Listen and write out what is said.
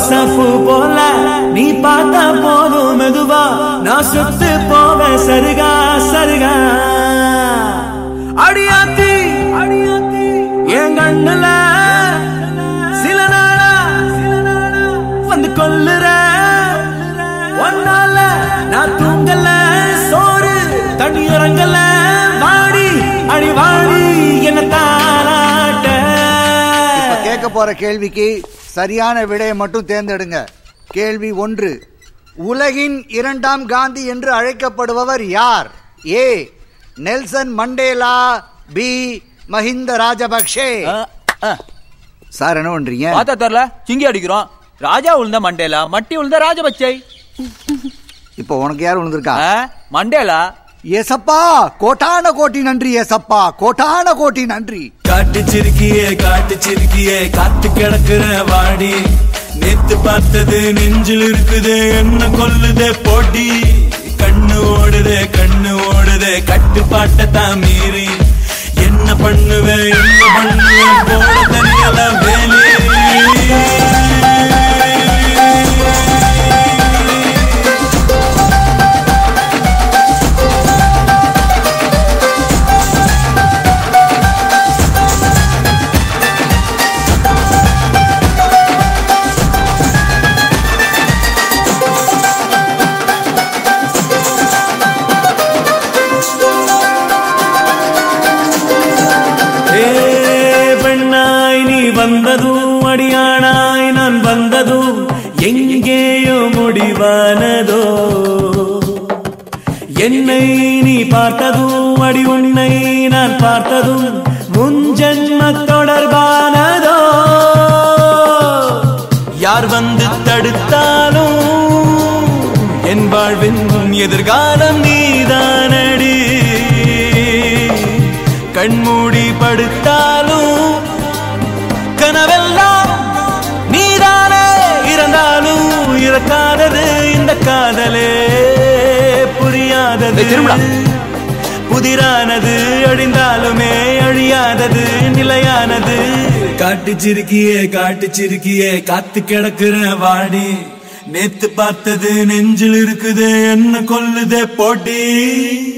ரோசாப்பூ போல நீ பார்த்தா போதும் மெதுவா நான் சுத்து போவேன் சருகா சருகா அடியாத்தி என் கண்ணுல சில நாளா வந்து கொல்லுற ஒன்னால நான் தூங்கல சோறு தண்ணி இறங்கல வாடி அடி வாடி என்ன தாராட்ட. கேட்க போற கேள்விக்கு சரியான விடையை மட்டும் தேர்ந்தெடுங்க. கேள்வி 1. உலகின் 2ஆம் காந்தி என்று அழைக்கப்படுபவர் யார்? A Nelson Mandela, B Mahinda Rajapaksa. Sir என்ன பண்றீங்க? பார்த்தா தெரியல, சிங்கி அடிக்கிறோம். ராஜா உழுந்த மண்டேலா, மட்டி உழுந்த ராஜபக்ஷே. இப்போ உனக்கு யார் விழுந்திருக்கா? மண்டேலா. ஏசப்பா கோட்டான கோட்டி நன்றி, ஏசப்பா கோட்டான கோட்டி நன்றி. காட்டு சிரிக்கியே காத்து கிடக்குற வாடி நேத்து பார்த்தது நெஞ்சில் இருக்குது என்ன கொல்லுதே போட்டி கண்ணு ஓடுதே கட்டுப்பாட்ட தான் மீறி என்ன பண்ணுவேன் போட தனியல வேலி. வந்ததும் அடியானாய் நான் வந்ததும் எங்கேயோ முடிவானதோ என்னை நீ பார்த்ததும் அடி உன்னை நான் பார்த்ததும் முன் ஜன்ம தொடர்பானதோ யார் வந்து தடுத்தாலும் என் வாழ்வின் எதிர்காலம் நீதானடி கண்மூடி படுத்தாலும் கனவெல்லாம் நீதானே இறந்தாலும் இறக்காதது இந்த காதலே புரியாதது புதிரானது அழிந்தாலுமே அழியாதது நிலையானது. காட்டு சிரிக்கியே காத்து கிடக்குற வாடி நேத்து பார்த்தது நெஞ்சில் இருக்குது என்ன கொல்லுதே போட்டி.